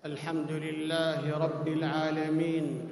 الحمد لله رب العالمين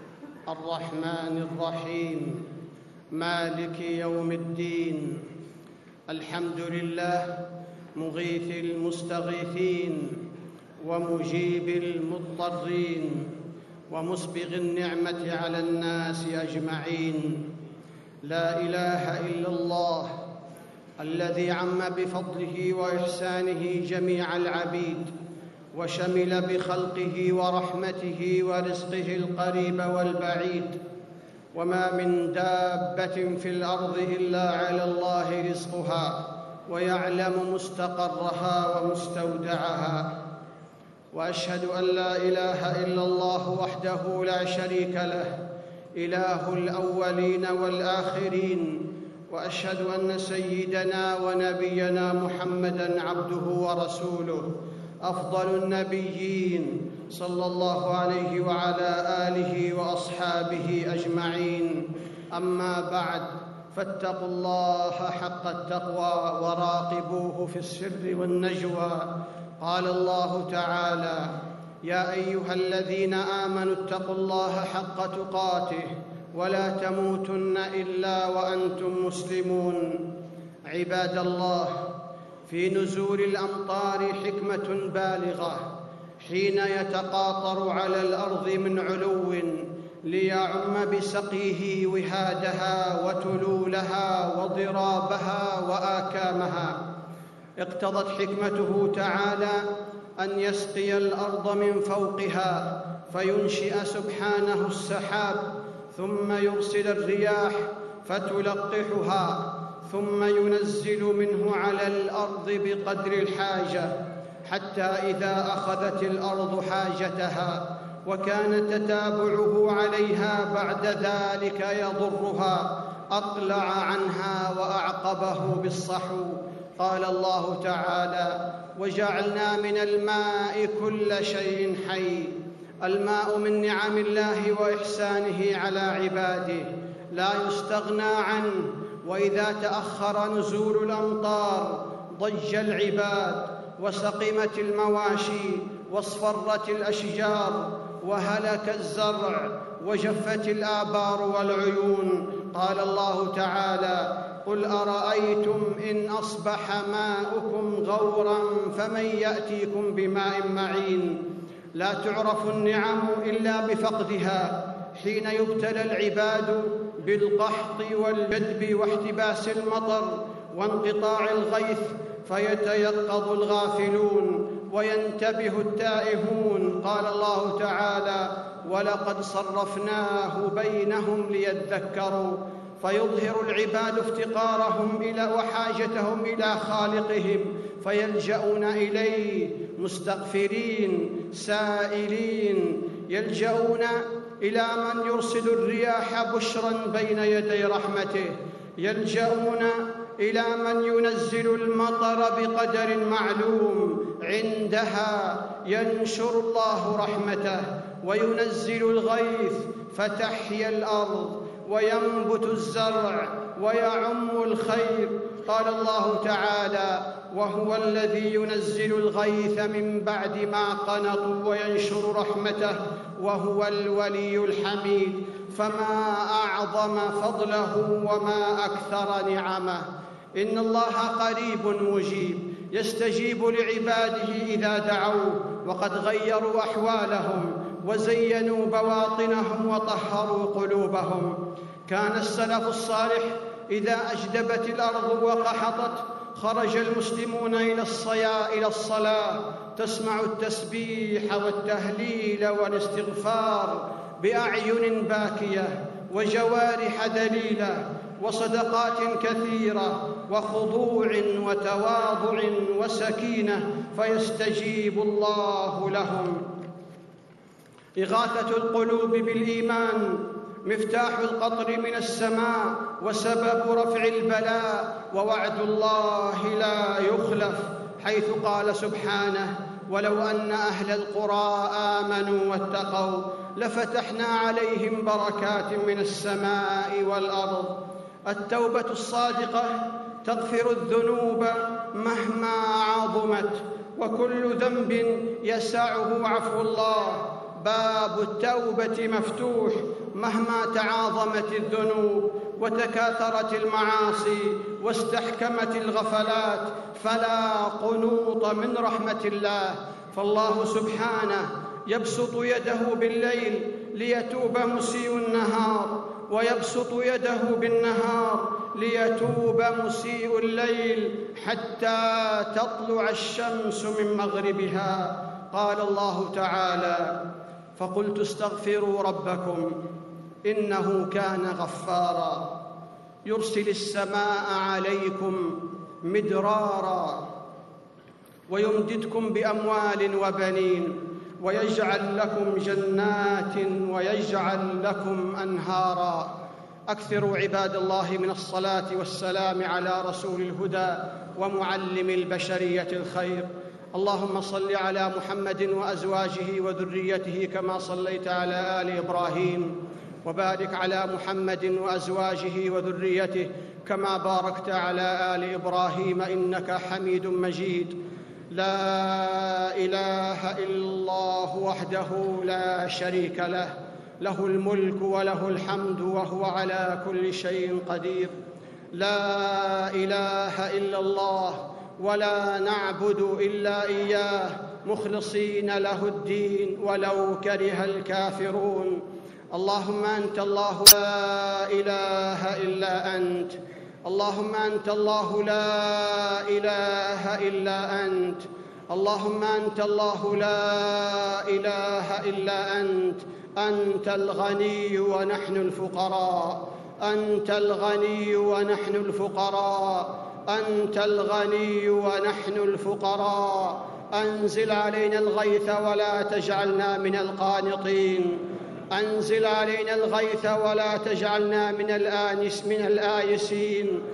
الرحمن الرحيم مالك يوم الدين. الحمد لله مغيث المستغيثين ومجيب المضطرين ومسبغ النعمة على الناس أجمعين. لا إله إلا الله الذي عم بفضله وإحسانه جميع العبيد وشمل بخلقه ورحمته ورزقه القريب والبعيد، وما من دابة في الأرض إلا على الله رزقها ويعلم مستقرها ومستودعها. وأشهد أن لا إله إلا الله وحده لا شريك له، إله الأولين والآخرين، وأشهد أن سيدنا ونبينا محمدًا عبده ورسوله، أفضل النبيين صلى الله عليه وعلى آله وأصحابه أجمعين. أما بعد، فاتقوا الله حق التقوى وراقبوه في السر والنجوى. قال الله تعالى: يا أيها الذين آمنوا اتقوا الله حق تقاته ولا تموتن إلا وأنتم مسلمون. عباد الله، في نزول الأمطار حكمة بالغة حين يتقاطر على الأرض من علو ليعم بسقيه وهادها وتلولها وضرابها وآكامها. اقتضت حكمته تعالى أن يسقي الأرض من فوقها فينشئ سبحانه السحاب، ثم يرسل الرياح فتلقحها، ثم ينزل منه على الأرض بقدر الحاجة، حتى إذا أخذت الأرض حاجتها وكان تتابعه عليها بعد ذلك يضرها أقلع عنها وأعقبه بالصحو. قال الله تعالى: وجعلنا من الماء كل شيء حي. الماء من نعم الله وإحسانه على عباده لا يستغنى عنه، وإذا تأخر نزول الأمطار ضج العباد وسقمت المواشي واصفرت الأشجار وهلك الزرع وجفت الآبار والعيون. قال الله تعالى: قل أرأيتم إن أصبح ماؤكم غورا فمن يأتيكم بماء معين. لا تعرف النعم إلا بفقدها. حين يبتلى العباد بالقحط والجدب واحتباس المطر وانقطاع الغيث فيتيقظ الغافلون وينتبه التائهون. قال الله تعالى: ولقد صرفناه بينهم ليذكروا. فيظهر العباد افتقارهم وحاجتهم إلى خالقهم فيلجؤون إليه مستغفرين سائلين، يلجؤون إلى من يرسل الرياح بشرا بين يدي رحمته، يلجؤون إلى من ينزل المطر بقدر معلوم، عندها ينشر الله رحمته وينزل الغيث فتحيا الأرض وينبت الزرع ويعم الخير. قال الله تعالى: وهو الذي ينزل الغيث من بعد ما قنطوا وينشر رحمته وهو الولي الحميد. فما أعظم فضله وما أكثر نعمه. إن الله قريب مجيب، يستجيب لعباده إذا دعوه، وقد غيروا أحوالهم وزينوا بواطنهم وطهروا قلوبهم. كان السلف الصالح إذا أجدبت الأرض وقحطت خرج المسلمون إلى الصلاة، تسمع التسبيح والتهليل والاستغفار بأعين باكية وجوارح ذليلة وصدقات كثيرة وخضوع وتواضع وسكينة، فيستجيب الله لهم. إغاثة القلوب بالإيمان مفتاح القطر من السماء وسبب رفع البلاء، ووعد الله لا يخلف، حيث قال سبحانه: ولو أن أهل القرى آمنوا واتقوا لفتحنا عليهم بركات من السماء والأرض. التوبة الصادقة تغفر الذنوب مهما عظمت، وكل ذنب يسعه عفو الله. باب التوبة مفتوح مهما تعاظمت الذنوب وتكاثرت المعاصي واستحكمت الغفلات، فلا قنوط من رحمة الله. فالله سبحانه يبسط يده بالليل ليتوب مسيء النهار، ويبسط يده بالنهار ليتوب مسيء الليل حتى تطلع الشمس من مغربها. قال الله تعالى: فقلت استغفروا ربكم إنه كان غفارا يرسل السماء عليكم مدرارا ويمددكم بأموال وبنين ويجعل لكم جنات ويجعل لكم أنهارا. أكثروا عباد الله من الصلاة والسلام على رسول الهدى ومعلم البشرية الخير. اللهم صل على محمد وأزواجه وذريته كما صليت على آل إبراهيم، وبارك على محمد وأزواجه وذريته كما باركت على آل إبراهيم إنك حميد مجيد. لا إله إلا الله وحده لا شريك له، له الملك وله الحمد وهو على كل شيء قدير. لا إله إلا الله ولا نعبد إلا إياه مخلصين له الدين ولو كره الكافرون. اللهم أنت الله لا إله إلا أنت، اللهم أنت الله لا إله إلا أنت، اللهم أنت الله لا إله إلا أنت. أنت الغني ونحن الفقراء، أنت الغني ونحن الفقراء، أنت الغني ونحن الفقراء. أنزل علينا الغيث ولا تجعلنا من القانطين، أنزل علينا الغيث ولا تجعلنا من الآيسين.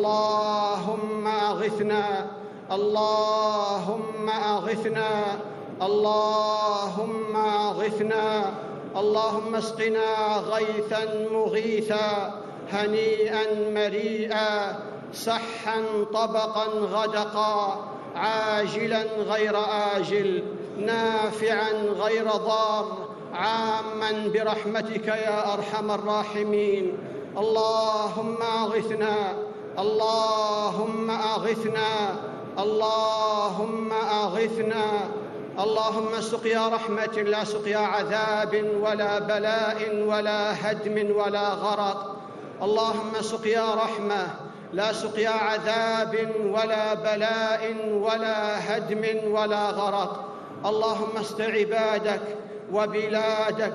اللهم أغثنا، اللهم أغثنا، اللهم أغثنا. اللهم اسقنا غيثا مغيثا هنيئا مريئا سحا طبقا غدقا عاجلا غير آجل نافعا غير ضار عاما برحمتك يا أرحم الراحمين. اللهم أغثنا، اللهم أغثنا، اللهم أغثنا. اللهم سقيا رحمة لا سقيا عذاب ولا بلاء ولا هدم ولا غرق. اللهم سقيا رحمة لا سقيا عذاب ولا بلاء ولا هدم ولا غرق. اللهم اسق عبادك وبلادك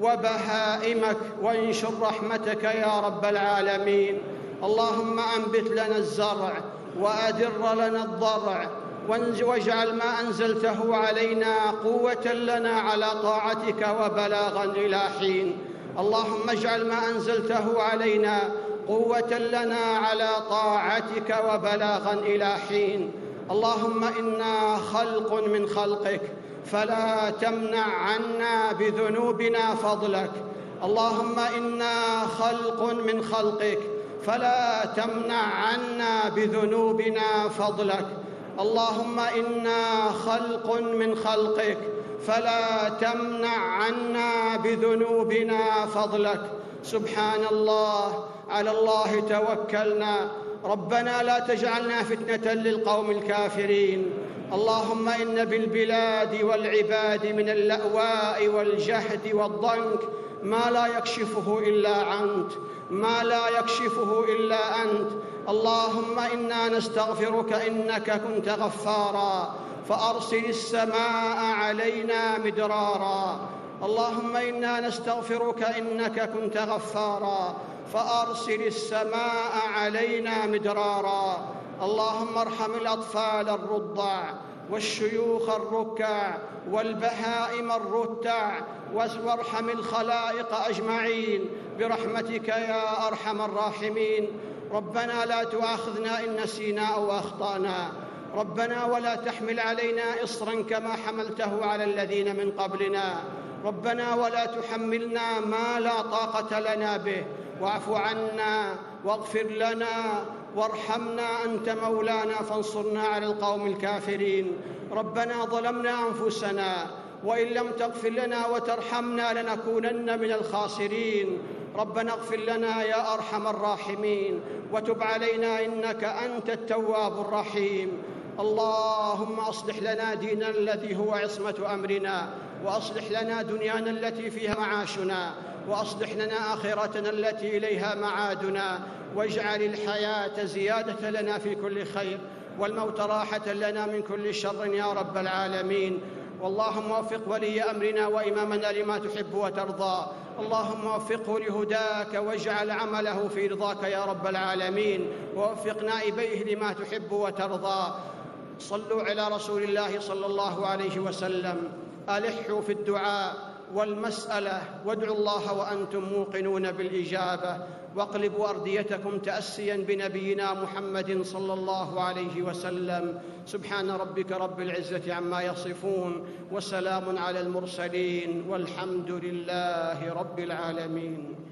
وبهائمك وانشر رحمتك يا رب العالمين. اللهم أنبت لنا الزرع وأدر لنا الضرع، واجعل ما أنزلته علينا قوة لنا على طاعتك وبلاغا إلى حين. اللهم اجعل ما أنزلته علينا قوة لنا على طاعتك وبلاغا إلى حين. اللهم إنا خلق من خلقك فلا تمنع عنا بذنوبنا فضلك. اللهم إنا خلق من خلقك فلا تمنع عنا بذنوبنا فضلك. اللهم إنا خلق من خلقك فلا تمنع عنا بذنوبنا فضلك. سبحان الله، على الله توكلنا. ربنا لا تجعلنا فتنة للقوم الكافرين. اللهم إن بالبلاد والعباد من اللأواء والجهد والضنك ما لا يكشفه إلا أنت، ما لا يكشفه إلا أنت. اللهم إنا نستغفرك إنك كنت غفارا فأرسل السماء علينا مدرارا. اللهم إنا نستغفرك إنك كنت غفارا فأرسل السماء علينا مدرارا. اللهم ارحم الأطفال الرضع والشيوخ الركع والبهائم الرتع، وارحم الخلائق أجمعين برحمتك يا أرحم الراحمين. ربنا لا تؤاخذنا إن نسينا أو أخطأنا. ربنا ولا تحمل علينا إصرا كما حملته على الذين من قبلنا. ربنا ولا تحملنا ما لا طاقة لنا به. واعف عنا واغفر لنا وارحمنا أنت مولانا فانصرنا على القوم الكافرين. ربنا ظلمنا أنفسنا وإن لم تغفر لنا وترحمنا لنكونن من الخاسرين. ربنا اغفر لنا يا أرحم الراحمين وتب علينا إنك أنت التواب الرحيم. اللهم أصلح لنا ديننا الذي هو عصمة أمرنا، وأصلح لنا دنيانا التي فيها معاشنا، وأصلح لنا آخرتنا التي إليها معادنا، واجعل الحياة زيادة لنا في كل خير والموت راحة لنا من كل شر يا رب العالمين. واللهم وفق ولي أمرنا وإمامنا لما تحب وترضى، اللهم وفقه لهداك واجعل عمله في رضاك يا رب العالمين، ووفق نائبيه لما تحب وترضى. صلوا على رسول الله صلى الله عليه وسلم. ألحوا في الدعاء والمسألة وادعوا الله وأنتم موقنون بالإجابة، واقلبوا أرديتكم تأسيا بنبينا محمد صلى الله عليه وسلم. سبحان ربك رب العزة عما يصفون، وسلام على المرسلين، والحمد لله رب العالمين.